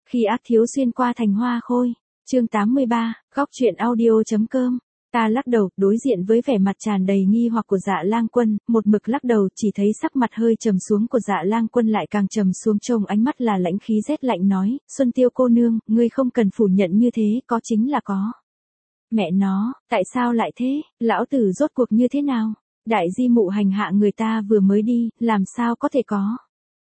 Khi ác thiếu xuyên qua thành hoa khôi. Chương 83, góc truyện audio.com. Ta lắc đầu, đối diện với vẻ mặt tràn đầy nghi hoặc của Dạ Lang Quân, một mực lắc đầu, chỉ thấy sắc mặt hơi trầm xuống của Dạ Lang Quân lại càng trầm xuống, trông ánh mắt là lãnh khí rét lạnh nói, Xuân Tiêu cô nương, ngươi không cần phủ nhận như thế, có chính là có. Mẹ nó, tại sao lại thế, lão tử rốt cuộc như thế nào? Đại di mụ hành hạ người ta vừa mới đi, làm sao có thể có?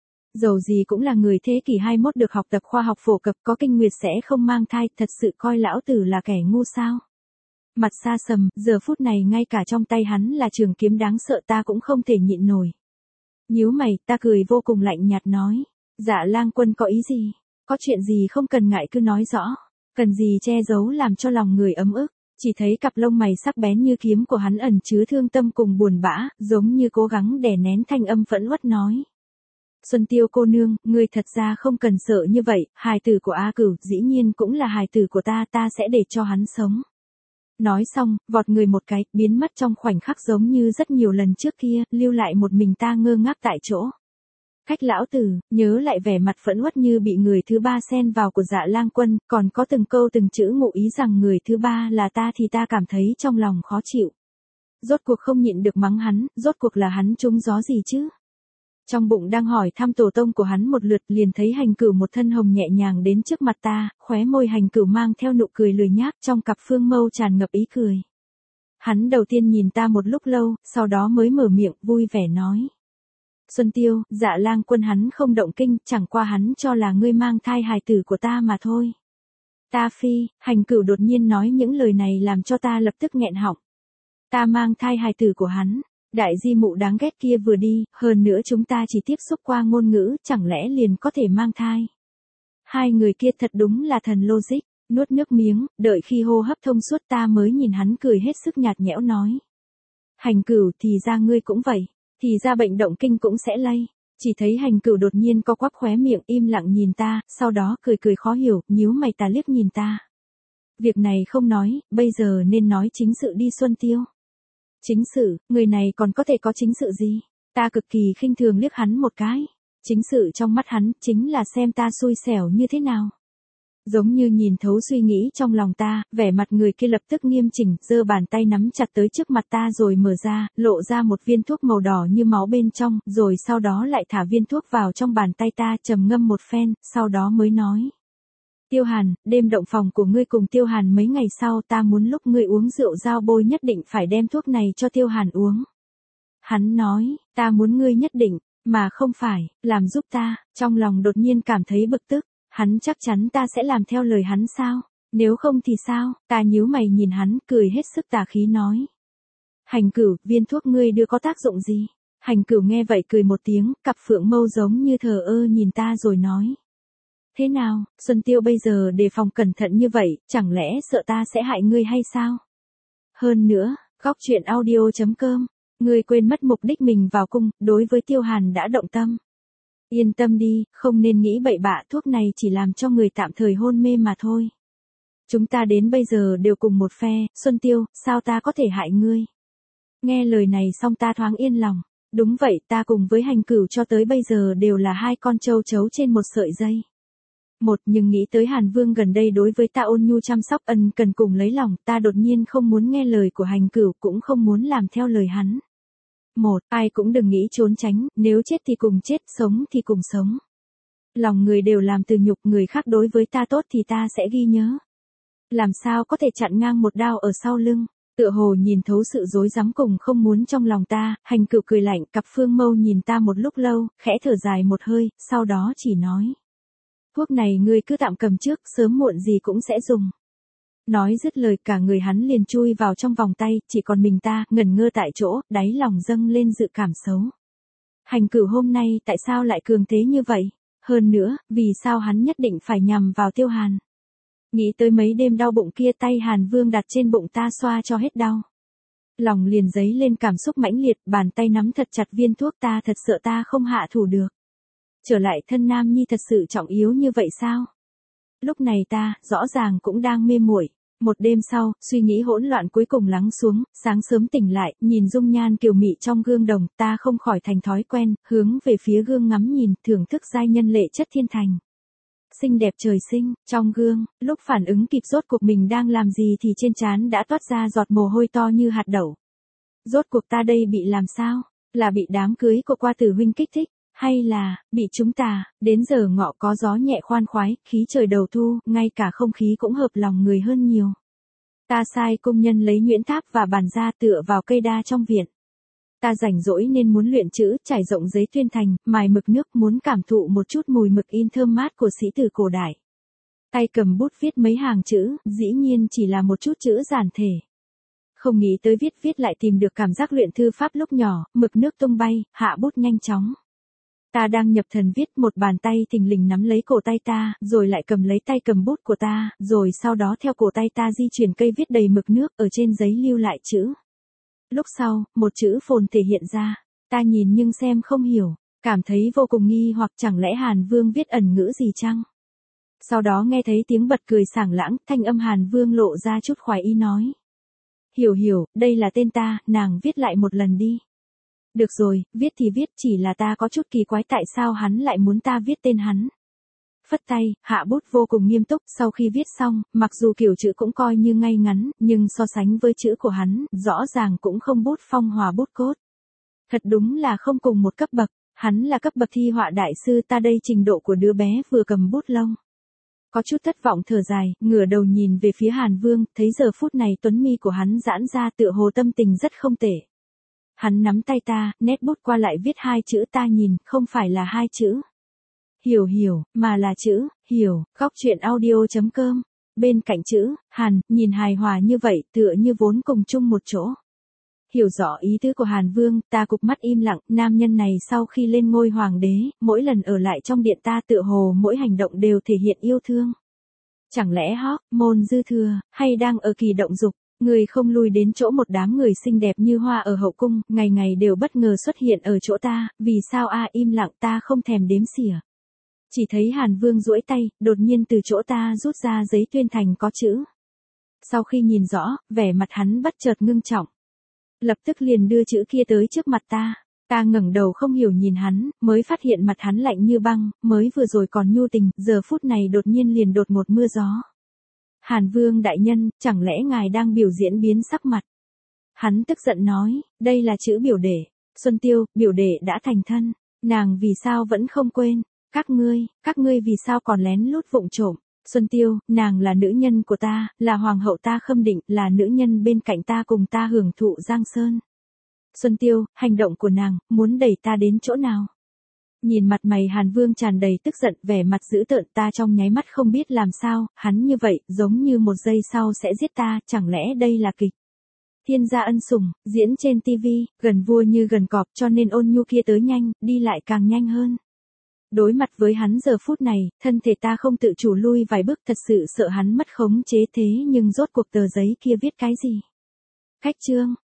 Dầu gì cũng là người thế kỷ 21 được học tập khoa học phổ cập, có kinh nguyệt sẽ không mang thai, thật sự coi lão tử là kẻ ngu sao? Mặt xa sầm, giờ phút này ngay cả trong tay hắn là trường kiếm đáng sợ, ta cũng không thể nhịn nổi. Nhíu mày, ta cười vô cùng lạnh nhạt nói, Dạ Lang Quân có ý gì? Có chuyện gì không cần ngại cứ nói rõ, cần gì che giấu làm cho lòng người ấm ức. Chỉ thấy cặp lông mày sắc bén như kiếm của hắn ẩn chứa thương tâm cùng buồn bã, giống như cố gắng đè nén thanh âm phẫn uất nói. Xuân Tiêu cô nương, ngươi thật ra không cần sợ như vậy, hài tử của A Cửu dĩ nhiên cũng là hài tử của ta, ta sẽ để cho hắn sống. Nói xong, vọt người một cái, biến mất trong khoảnh khắc giống như rất nhiều lần trước kia, lưu lại một mình ta ngơ ngác tại chỗ. Cách lão tử, nhớ lại vẻ mặt phẫn uất như bị người thứ ba xen vào của Dạ Lang Quân, còn có từng câu từng chữ ngụ ý rằng người thứ ba là ta thì ta cảm thấy trong lòng khó chịu. Rốt cuộc không nhịn được mắng hắn, rốt cuộc là hắn trúng gió gì chứ? Trong bụng đang hỏi thăm tổ tông của hắn một lượt, liền thấy Hành Cửu một thân hồng nhẹ nhàng đến trước mặt ta, khóe môi Hành Cửu mang theo nụ cười lười nhác, trong cặp phương mâu tràn ngập ý cười. Hắn đầu tiên nhìn ta một lúc lâu, sau đó mới mở miệng vui vẻ nói. Xuân Tiêu, Dạ Lang Quân hắn không động kinh, chẳng qua hắn cho là ngươi mang thai hài tử của ta mà thôi. Ta phi, Hành Cửu đột nhiên nói những lời này làm cho ta lập tức nghẹn họng. Ta mang thai hài tử của hắn. Đại di mụ đáng ghét kia vừa đi, hơn nữa chúng ta chỉ tiếp xúc qua ngôn ngữ, chẳng lẽ liền có thể mang thai. Hai người kia thật đúng là thần logic, nuốt nước miếng, đợi khi hô hấp thông suốt ta mới nhìn hắn cười hết sức nhạt nhẽo nói. Hành Cửu, thì ra ngươi cũng vậy, thì ra bệnh động kinh cũng sẽ lây. Chỉ thấy Hành Cửu đột nhiên co quắp khóe miệng im lặng nhìn ta, sau đó cười cười khó hiểu, nhíu mày ta liếc nhìn ta. Việc này không nói, bây giờ nên nói chính sự đi Xuân Tiêu. Chính sự, người này còn có thể có chính sự gì? Ta cực kỳ khinh thường liếc hắn một cái. Chính sự trong mắt hắn, chính là xem ta xui xẻo như thế nào. Giống như nhìn thấu suy nghĩ trong lòng ta, vẻ mặt người kia lập tức nghiêm chỉnh, giơ bàn tay nắm chặt tới trước mặt ta rồi mở ra, lộ ra một viên thuốc màu đỏ như máu bên trong, rồi sau đó lại thả viên thuốc vào trong bàn tay ta, trầm ngâm một phen, sau đó mới nói. Tiêu Hàn, đêm động phòng của ngươi cùng Tiêu Hàn mấy ngày sau, ta muốn lúc ngươi uống rượu dao bôi nhất định phải đem thuốc này cho Tiêu Hàn uống. Hắn nói, ta muốn ngươi nhất định, mà không phải, làm giúp ta, trong lòng đột nhiên cảm thấy bực tức, hắn chắc chắn ta sẽ làm theo lời hắn sao, nếu không thì sao, ta nhíu mày nhìn hắn, cười hết sức tà khí nói. Hành Cửu, viên thuốc ngươi đưa có tác dụng gì? Hành Cửu nghe vậy cười một tiếng, cặp phượng mâu giống như thờ ơ nhìn ta rồi nói. Thế nào, Xuân Tiêu bây giờ đề phòng cẩn thận như vậy, chẳng lẽ sợ ta sẽ hại ngươi hay sao? Hơn nữa, góc truyện audio.com, ngươi quên mất mục đích mình vào cung, đối với Tiêu Hàn đã động tâm. Yên tâm đi, không nên nghĩ bậy bạ, thuốc này chỉ làm cho người tạm thời hôn mê mà thôi. Chúng ta đến bây giờ đều cùng một phe, Xuân Tiêu, sao ta có thể hại ngươi? Nghe lời này xong ta thoáng yên lòng. Đúng vậy, ta cùng với Hành Cửu cho tới bây giờ đều là hai con trâu chấu trên một sợi dây. Nhưng nghĩ tới Hàn Vương gần đây đối với ta ôn nhu chăm sóc ân cần cùng lấy lòng, ta đột nhiên không muốn nghe lời của Hành Cửu, cũng không muốn làm theo lời hắn. Ai cũng đừng nghĩ trốn tránh, nếu chết thì cùng chết, sống thì cùng sống. Lòng người đều làm từ nhục, người khác đối với ta tốt thì ta sẽ ghi nhớ. Làm sao có thể chặn ngang một đao ở sau lưng, tựa hồ nhìn thấu sự dối rắm cùng không muốn trong lòng ta, Hành Cửu cười lạnh, cặp phương mâu nhìn ta một lúc lâu, khẽ thở dài một hơi, sau đó chỉ nói. Thuốc này ngươi cứ tạm cầm trước, sớm muộn gì cũng sẽ dùng. Nói dứt lời cả người hắn liền chui vào trong vòng tay, chỉ còn mình ta, ngẩn ngơ tại chỗ, đáy lòng dâng lên dự cảm xấu. Hành Cửu hôm nay tại sao lại cường thế như vậy? Hơn nữa, vì sao hắn nhất định phải nhằm vào Tiêu Hàn? Nghĩ tới mấy đêm đau bụng kia, tay Hàn Vương đặt trên bụng ta xoa cho hết đau. Lòng liền dấy lên cảm xúc mãnh liệt, bàn tay nắm thật chặt viên thuốc, ta thật sợ ta không hạ thủ được. Trở lại thân nam nhi thật sự trọng yếu như vậy sao? Lúc này ta, rõ ràng cũng đang mê muội. Một đêm sau, suy nghĩ hỗn loạn cuối cùng lắng xuống, sáng sớm tỉnh lại, nhìn dung nhan kiều mị trong gương đồng, ta không khỏi thành thói quen, hướng về phía gương ngắm nhìn, thưởng thức giai nhân lệ chất thiên thành. xinh đẹp trời sinh, trong gương, lúc phản ứng kịp rốt cuộc mình đang làm gì thì trên trán đã toát ra giọt mồ hôi to như hạt đậu. Rốt cuộc ta đây bị làm sao? Là bị đám cưới của qua tử huynh kích thích, hay là, bị chúng ta, đến giờ ngọ có gió nhẹ khoan khoái, khí trời đầu thu, ngay cả không khí cũng hợp lòng người hơn nhiều. Ta sai công nhân lấy nhuyễn tháp và bàn ra tựa vào cây đa trong viện. Ta rảnh rỗi nên muốn luyện chữ, trải rộng giấy tuyên thành, mài mực nước, muốn cảm thụ một chút mùi mực in thơm mát của sĩ tử cổ đại. Tay cầm bút viết mấy hàng chữ, dĩ nhiên chỉ là một chút chữ giản thể. Không nghĩ tới viết lại tìm được cảm giác luyện thư pháp lúc nhỏ, mực nước tung bay, hạ bút nhanh chóng. Ta đang nhập thần viết, một bàn tay thình lình nắm lấy cổ tay ta, rồi lại cầm lấy tay cầm bút của ta, rồi sau đó theo cổ tay ta di chuyển cây viết đầy mực nước, ở trên giấy lưu lại chữ. Lúc sau, một chữ phồn thể hiện ra, ta nhìn nhưng xem không hiểu, cảm thấy vô cùng nghi hoặc chẳng lẽ Hàn Vương viết ẩn ngữ gì chăng? Sau đó nghe thấy tiếng bật cười sảng lãng, thanh âm Hàn Vương lộ ra chút khoái ý nói. Hiểu, đây là tên ta, nàng viết lại một lần đi. Được rồi, viết thì viết, chỉ là ta có chút kỳ quái tại sao hắn lại muốn ta viết tên hắn. Phất tay, hạ bút vô cùng nghiêm túc, sau khi viết xong, mặc dù kiểu chữ cũng coi như ngay ngắn, nhưng so sánh với chữ của hắn, rõ ràng cũng không bút phong hòa bút cốt. Thật đúng là không cùng một cấp bậc, hắn là cấp bậc thi họa đại sư, ta đây trình độ của đứa bé vừa cầm bút lông. Có chút thất vọng thở dài, ngửa đầu nhìn về phía Hàn Vương, thấy giờ phút này tuấn mi của hắn giãn ra tựa hồ tâm tình rất không tệ. Hắn nắm tay ta, nét bút qua lại viết hai chữ, ta nhìn, không phải là hai chữ. Hiểu, mà là chữ, hiểu, góc chuyện audio.com. Bên cạnh chữ, Hàn, nhìn hài hòa như vậy, tựa như vốn cùng chung một chỗ. Hiểu rõ ý tứ của Hàn Vương, ta cụp mắt im lặng, nam nhân này sau khi lên ngôi hoàng đế, mỗi lần ở lại trong điện ta tựa hồ mỗi hành động đều thể hiện yêu thương. Chẳng lẽ hóc, môn dư thừa, hay đang ở kỳ động dục, người không lui đến chỗ một đám người xinh đẹp như hoa ở hậu cung, ngày ngày đều bất ngờ xuất hiện ở chỗ ta, vì sao im lặng ta không thèm đếm xỉa. Chỉ thấy Hàn Vương duỗi tay, đột nhiên từ chỗ ta rút ra giấy tuyên thành có chữ. Sau khi nhìn rõ, vẻ mặt hắn bất chợt ngưng trọng. Lập tức liền đưa chữ kia tới trước mặt ta. Ta ngẩng đầu không hiểu nhìn hắn, mới phát hiện mặt hắn lạnh như băng, mới vừa rồi còn nhu tình, giờ phút này đột nhiên liền đột ngột mưa gió. Hàn Vương đại nhân, chẳng lẽ ngài đang biểu diễn biến sắc mặt? Hắn tức giận nói, đây là chữ biểu đệ. Xuân Tiêu, biểu đệ đã thành thân. Nàng vì sao vẫn không quên? Các ngươi vì sao còn lén lút vụng trộm? Xuân Tiêu, nàng là nữ nhân của ta, là hoàng hậu ta khâm định, là nữ nhân bên cạnh ta cùng ta hưởng thụ giang sơn. Xuân Tiêu, hành động của nàng, muốn đẩy ta đến chỗ nào? Nhìn mặt mày Hàn Vương tràn đầy tức giận, vẻ mặt dữ tợn, ta trong nháy mắt không biết làm sao, hắn như vậy, giống như một giây sau sẽ giết ta, chẳng lẽ đây là kịch? Thiên gia ân sủng, diễn trên TV, gần vua như gần cọp, cho nên Ôn Nhu kia tới nhanh, đi lại càng nhanh hơn. Đối mặt với hắn giờ phút này, thân thể ta không tự chủ lui vài bước, thật sự sợ hắn mất khống chế, thế nhưng rốt cuộc tờ giấy kia viết cái gì? Khách trương,